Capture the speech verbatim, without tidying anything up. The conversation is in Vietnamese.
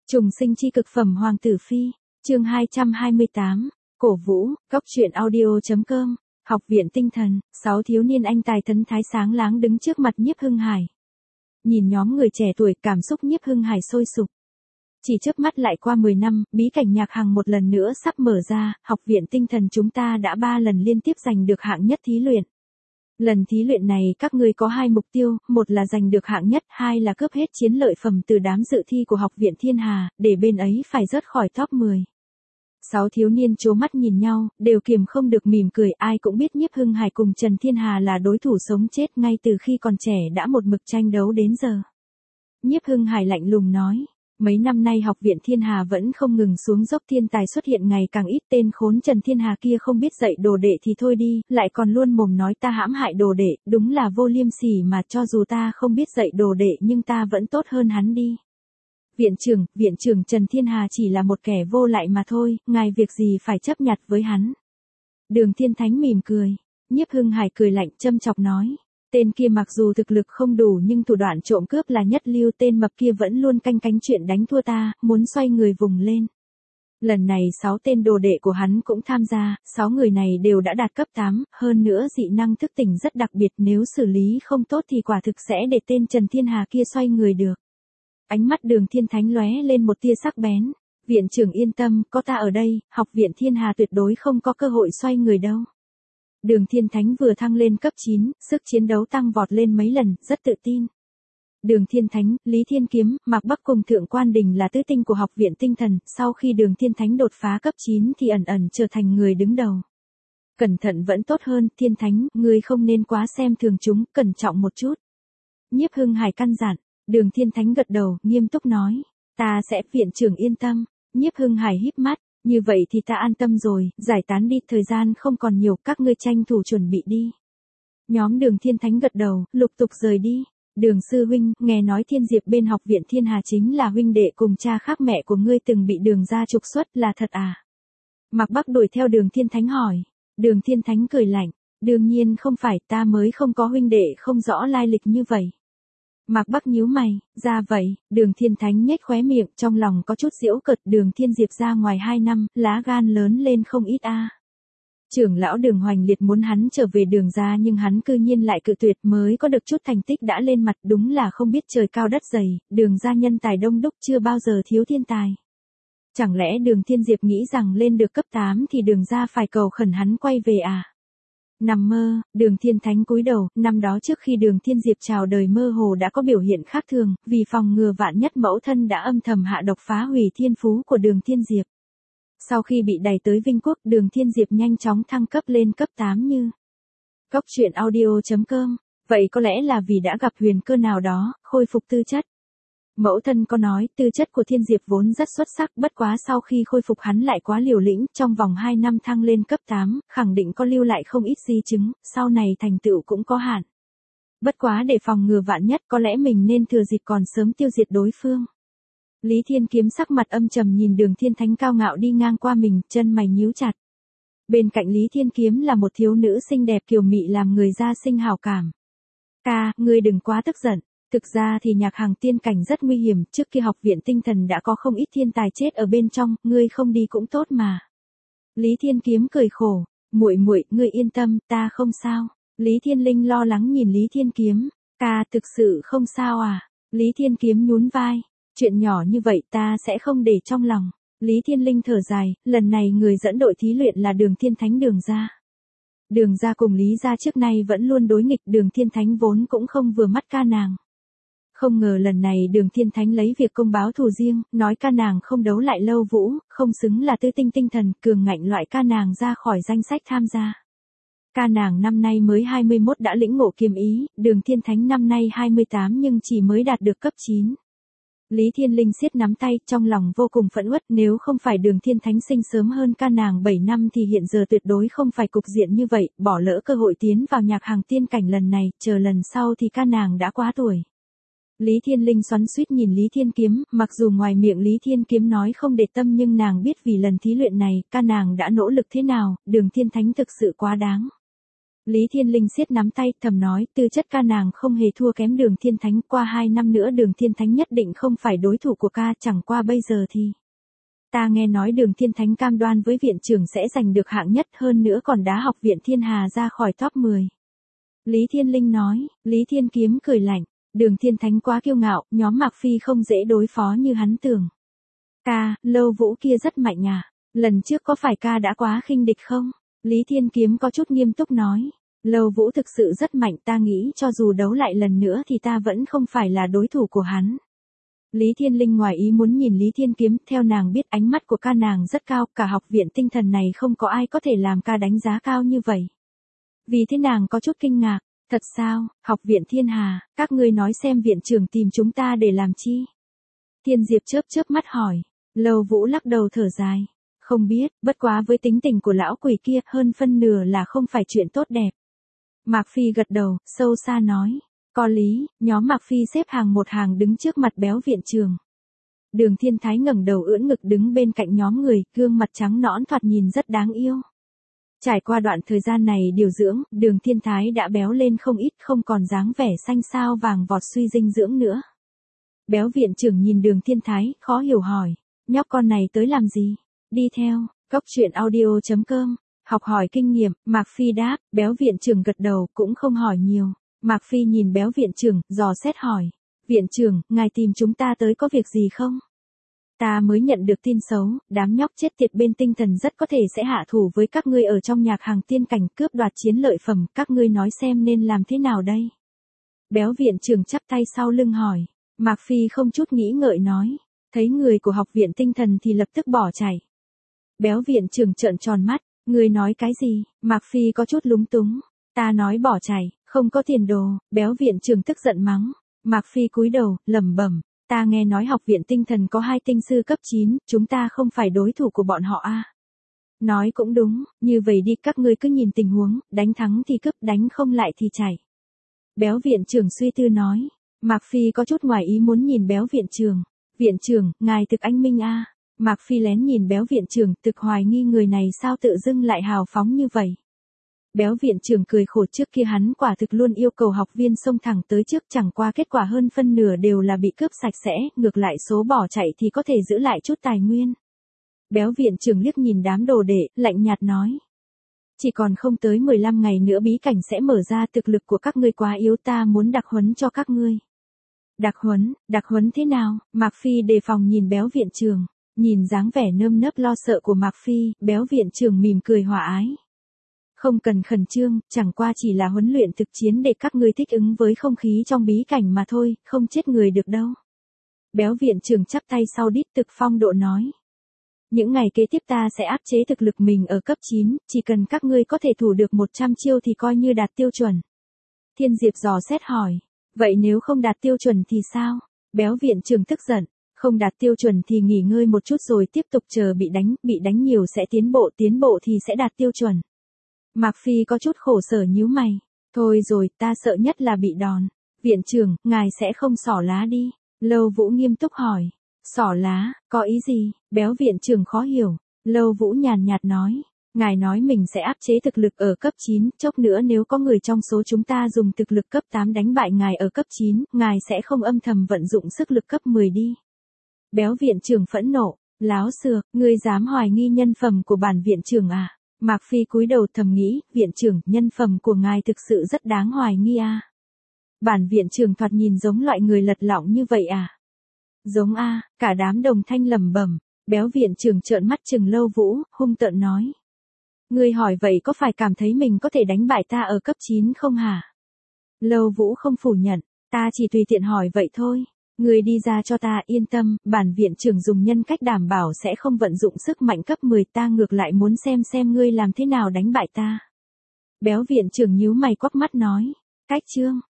Trùng sinh chi cực phẩm Hoàng tử phi, chương hai trăm hai mươi tám, cổ vũ, góc truyện audio chấm com, học viện tinh thần, sáu thiếu niên anh tài thần thái sáng láng đứng trước mặt Nhiếp Hưng Hải. Nhìn nhóm người trẻ tuổi, cảm xúc Nhiếp Hưng Hải sôi sục. Chỉ chớp mắt lại qua mười năm, bí cảnh nhạc hàng một lần nữa sắp mở ra, học viện tinh thần chúng ta đã ba lần liên tiếp giành được hạng nhất thí luyện. Lần thí luyện này các ngươi có hai mục tiêu, một là giành được hạng nhất, hai là cướp hết chiến lợi phẩm từ đám dự thi của học viện Thiên Hà, để bên ấy phải rớt khỏi top mười. Sáu thiếu niên trố mắt nhìn nhau, đều kiềm không được mỉm cười, ai cũng biết Nhiếp Hưng Hải cùng Trần Thiên Hà là đối thủ sống chết ngay từ khi còn trẻ đã một mực tranh đấu đến giờ. Nhiếp Hưng Hải lạnh lùng nói. Mấy năm nay học viện Thiên Hà vẫn không ngừng xuống dốc, thiên tài xuất hiện ngày càng ít, tên khốn Trần Thiên Hà kia không biết dạy đồ đệ thì thôi đi, lại còn luôn mồm nói ta hãm hại đồ đệ, đúng là vô liêm sỉ mà, cho dù ta không biết dạy đồ đệ nhưng ta vẫn tốt hơn hắn đi. Viện trưởng, viện trưởng Trần Thiên Hà chỉ là một kẻ vô lại mà thôi, ngài việc gì phải chấp nhặt với hắn. Đường Thiên Thánh mỉm cười, Nhiếp Hưng Hải cười lạnh châm chọc nói. Tên kia mặc dù thực lực không đủ nhưng thủ đoạn trộm cướp là nhất lưu, tên mập kia vẫn luôn canh cánh chuyện đánh thua ta, muốn xoay người vùng lên. Lần này sáu tên đồ đệ của hắn cũng tham gia, sáu người này đều đã đạt cấp tám, hơn nữa dị năng thức tỉnh rất đặc biệt, nếu xử lý không tốt thì quả thực sẽ để tên Trần Thiên Hà kia xoay người được. Ánh mắt Đường Thiên Thánh lóe lên một tia sắc bén, viện trưởng yên tâm, có ta ở đây, học viện Thiên Hà tuyệt đối không có cơ hội xoay người đâu. Đường Thiên Thánh vừa thăng lên cấp chín, sức chiến đấu tăng vọt lên mấy lần, rất tự tin. Đường Thiên Thánh, Lý Thiên Kiếm, Mạc Bắc cùng Thượng Quan Đình là tứ tinh của học viện tinh thần, sau khi Đường Thiên Thánh đột phá cấp chín thì ẩn ẩn trở thành người đứng đầu. Cẩn thận vẫn tốt hơn, Thiên Thánh, ngươi không nên quá xem thường chúng, cẩn trọng một chút. Nhiếp Hưng Hải căn dặn, Đường Thiên Thánh gật đầu, nghiêm túc nói, ta sẽ, viện trưởng yên tâm. Nhiếp Hưng Hải híp mắt. Như vậy thì ta an tâm rồi, giải tán đi, thời gian không còn nhiều, các ngươi tranh thủ chuẩn bị đi. Nhóm Đường Thiên Thánh gật đầu, lục tục rời đi. Đường sư huynh, nghe nói Thiên Diệp bên học viện Thiên Hà chính là huynh đệ cùng cha khác mẹ của ngươi từng bị Đường gia trục xuất, là thật à? Mạc Bắc đuổi theo Đường Thiên Thánh hỏi. Đường Thiên Thánh cười lạnh, đương nhiên không phải, ta mới không có huynh đệ không rõ lai lịch như vậy. Mạc Bắc nhíu mày, ra vậy, Đường Thiên Thánh nhếch khóe miệng, trong lòng có chút giễu cợt, Đường Thiên Diệp ra ngoài hai năm, lá gan lớn lên không ít a. À. Trưởng lão Đường Hoành Liệt muốn hắn trở về Đường gia nhưng hắn cư nhiên lại cự tuyệt, mới có được chút thành tích đã lên mặt, đúng là không biết trời cao đất dày, Đường gia nhân tài đông đúc chưa bao giờ thiếu thiên tài. Chẳng lẽ Đường Thiên Diệp nghĩ rằng lên được cấp tám thì Đường gia phải cầu khẩn hắn quay về à? Nằm mơ, Đường Thiên Thánh cúi đầu, năm đó trước khi Đường Thiên Diệp chào đời mơ hồ đã có biểu hiện khác thường, vì phòng ngừa vạn nhất mẫu thân đã âm thầm hạ độc phá hủy thiên phú của Đường Thiên Diệp. Sau khi bị đày tới Vinh Quốc, Đường Thiên Diệp nhanh chóng thăng cấp lên cấp tám như. Góc truyện audio chấm com, vậy có lẽ là vì đã gặp huyền cơ nào đó, khôi phục tư chất. Mẫu thân có nói, tư chất của Thiên Diệp vốn rất xuất sắc, bất quá sau khi khôi phục hắn lại quá liều lĩnh, trong vòng hai năm thăng lên cấp tám, khẳng định có lưu lại không ít di chứng, sau này thành tựu cũng có hạn. Bất quá để phòng ngừa vạn nhất, có lẽ mình nên thừa dịp còn sớm tiêu diệt đối phương. Lý Thiên Kiếm sắc mặt âm trầm nhìn Đường Thiên Thánh cao ngạo đi ngang qua mình, chân mày nhíu chặt. Bên cạnh Lý Thiên Kiếm là một thiếu nữ xinh đẹp kiều mị làm người ra sinh hảo cảm. Ca, ngươi đừng quá tức giận. Thực ra thì nhạc hàng tiên cảnh rất nguy hiểm, trước kia học viện tinh thần đã có không ít thiên tài chết ở bên trong, ngươi không đi cũng tốt mà. Lý Thiên Kiếm cười khổ, muội muội, ngươi yên tâm, ta không sao. Lý Thiên Linh lo lắng nhìn Lý Thiên Kiếm, ca thực sự không sao à? Lý Thiên Kiếm nhún vai, chuyện nhỏ như vậy ta sẽ không để trong lòng. Lý Thiên Linh thở dài, lần này người dẫn đội thí luyện là Đường Thiên Thánh Đường gia. Đường gia cùng Lý gia trước nay vẫn luôn đối nghịch, Đường Thiên Thánh vốn cũng không vừa mắt ca nàng. Không ngờ lần này Đường Thiên Thánh lấy việc công báo thù riêng, nói ca nàng không đấu lại Lâu Vũ, không xứng là tứ tinh tinh thần, cường ngạnh loại ca nàng ra khỏi danh sách tham gia. Ca nàng năm nay mới hai mươi mốt đã lĩnh ngộ kiếm ý, Đường Thiên Thánh năm nay hai mươi tám nhưng chỉ mới đạt được cấp chín. Lý Thiên Linh siết nắm tay, trong lòng vô cùng phẫn uất, nếu không phải Đường Thiên Thánh sinh sớm hơn ca nàng bảy năm thì hiện giờ tuyệt đối không phải cục diện như vậy, bỏ lỡ cơ hội tiến vào nhạc hàng tiên cảnh lần này, chờ lần sau thì ca nàng đã quá tuổi. Lý Thiên Linh xoắn xuýt nhìn Lý Thiên Kiếm, mặc dù ngoài miệng Lý Thiên Kiếm nói không để tâm nhưng nàng biết vì lần thí luyện này, ca nàng đã nỗ lực thế nào, Đường Thiên Thánh thực sự quá đáng. Lý Thiên Linh siết nắm tay, thầm nói, tư chất ca nàng không hề thua kém Đường Thiên Thánh, qua hai năm nữa Đường Thiên Thánh nhất định không phải đối thủ của ca, chẳng qua bây giờ thì. Ta nghe nói Đường Thiên Thánh cam đoan với viện trưởng sẽ giành được hạng nhất, hơn nữa còn đá học viện Thiên Hà ra khỏi top mười. Lý Thiên Linh nói. Lý Thiên Kiếm cười lạnh, Đường Thiên Thánh quá kiêu ngạo, nhóm Mạc Phi không dễ đối phó như hắn tưởng. Ca, Lâu Vũ kia rất mạnh à, lần trước có phải ca đã quá khinh địch không? Lý Thiên Kiếm có chút nghiêm túc nói. Lâu Vũ thực sự rất mạnh, ta nghĩ cho dù đấu lại lần nữa thì ta vẫn không phải là đối thủ của hắn. Lý Thiên Linh ngoài ý muốn nhìn Lý Thiên Kiếm, theo nàng biết ánh mắt của ca nàng rất cao, cả học viện tinh thần này không có ai có thể làm ca đánh giá cao như vậy. Vì thế nàng có chút kinh ngạc, thật sao, học viện Thiên Hà, các ngươi nói xem viện trưởng tìm chúng ta để làm chi? Thiên Diệp chớp chớp mắt hỏi. Lâu Vũ lắc đầu thở dài. Không biết, bất quá với tính tình của lão quỷ kia, hơn phân nửa là không phải chuyện tốt đẹp. Mạc Phi gật đầu, sâu xa nói. Có lý, nhóm Mạc Phi xếp hàng một hàng đứng trước mặt béo viện trưởng. Đường Thiên Thái ngẩng đầu ưỡn ngực đứng bên cạnh nhóm người, gương mặt trắng nõn thoạt nhìn rất đáng yêu. Trải qua đoạn thời gian này điều dưỡng, Đường Thiên Thái đã béo lên không ít, không còn dáng vẻ xanh xao vàng vọt suy dinh dưỡng nữa. Béo viện trưởng nhìn Đường Thiên Thái, khó hiểu hỏi, nhóc con này tới làm gì? Đi theo, Cốc Truyện Audio chấm com, học hỏi kinh nghiệm, Mạc Phi đáp, béo viện trưởng gật đầu, cũng không hỏi nhiều. Mạc Phi nhìn béo viện trưởng, dò xét hỏi, viện trưởng, ngài tìm chúng ta tới có việc gì không? Ta mới nhận được tin xấu, đám nhóc chết tiệt bên tinh thần rất có thể sẽ hạ thủ với các ngươi ở trong nhạc hàng tiên cảnh cướp đoạt chiến lợi phẩm, các ngươi nói xem nên làm thế nào đây? Béo viện trưởng chắp tay sau lưng hỏi, Mạc Phi không chút nghĩ ngợi nói, thấy người của học viện tinh thần thì lập tức bỏ chạy. Béo viện trưởng trợn tròn mắt, người nói cái gì? Mạc Phi có chút lúng túng, ta nói bỏ chạy, không có tiền đồ. Béo viện trưởng tức giận mắng. Mạc Phi cúi đầu, lẩm bẩm, ta nghe nói học viện tinh thần có hai tinh sư cấp chín, chúng ta không phải đối thủ của bọn họ à? Nói cũng đúng, như vậy đi, các ngươi cứ nhìn tình huống, đánh thắng thì cướp, đánh không lại thì chạy. Béo viện trưởng suy tư nói. Mạc Phi có chút ngoài ý muốn nhìn béo viện trưởng. Viện trưởng, ngài thực anh minh a. Mạc Phi lén nhìn béo viện trưởng, thực hoài nghi người này sao tự dưng lại hào phóng như vậy. Béo viện trưởng cười khổ, trước kia hắn quả thực luôn yêu cầu học viên xông thẳng tới trước, chẳng qua kết quả hơn phân nửa đều là bị cướp sạch sẽ, ngược lại số bỏ chạy thì có thể giữ lại chút tài nguyên. Béo viện trưởng liếc nhìn đám đồ đệ, lạnh nhạt nói. Chỉ còn không tới mười lăm ngày nữa bí cảnh sẽ mở ra, thực lực của các ngươi quá yếu, ta muốn đặc huấn cho các ngươi. Đặc huấn, đặc huấn thế nào? Mạc Phi đề phòng nhìn béo viện trưởng, nhìn dáng vẻ nơm nớp lo sợ của Mạc Phi, béo viện trưởng mỉm cười hòa ái. Không cần khẩn trương, chẳng qua chỉ là huấn luyện thực chiến để các ngươi thích ứng với không khí trong bí cảnh mà thôi, không chết người được đâu. Béo viện trưởng chắp tay sau đít, thực phong độ nói. Những ngày kế tiếp ta sẽ áp chế thực lực mình ở cấp chín, chỉ cần các ngươi có thể thủ được một trăm chiêu thì coi như đạt tiêu chuẩn. Thiên Diệp dò xét hỏi, vậy nếu không đạt tiêu chuẩn thì sao? Béo viện trưởng tức giận, không đạt tiêu chuẩn thì nghỉ ngơi một chút rồi tiếp tục chờ bị đánh, bị đánh nhiều sẽ tiến bộ, tiến bộ thì sẽ đạt tiêu chuẩn. Mạc Phi có chút khổ sở nhíu mày, thôi rồi, ta sợ nhất là bị đòn. Viện trưởng, ngài sẽ không xỏ lá đi? Lâu Vũ nghiêm túc hỏi. Xỏ lá, có ý gì? Béo viện trưởng khó hiểu. Lâu Vũ nhàn nhạt nói, ngài nói mình sẽ áp chế thực lực ở cấp chín, chốc nữa nếu có người trong số chúng ta dùng thực lực cấp tám đánh bại ngài ở cấp chín, ngài sẽ không âm thầm vận dụng sức lực cấp mười đi. Béo viện trưởng phẫn nộ, láo xược, ngươi dám hoài nghi nhân phẩm của bản viện trưởng à? Mạc Phi cúi đầu thầm nghĩ, viện trưởng, nhân phẩm của ngài thực sự rất đáng hoài nghi à? Bản viện trưởng thoạt nhìn giống loại người lật lọng như vậy à? Giống a, cả đám đồng thanh lẩm bẩm. Béo viện trưởng trợn mắt trừng Lâu Vũ, hung tợn nói. Ngươi hỏi vậy có phải cảm thấy mình có thể đánh bại ta ở cấp chín không hả? Lâu Vũ không phủ nhận, ta chỉ tùy tiện hỏi vậy thôi. Ngươi đi ra cho ta, yên tâm, bản viện trưởng dùng nhân cách đảm bảo sẽ không vận dụng sức mạnh cấp mười, ta ngược lại muốn xem xem ngươi làm thế nào đánh bại ta. Béo viện trưởng nhíu mày quắc mắt nói. Cách chương,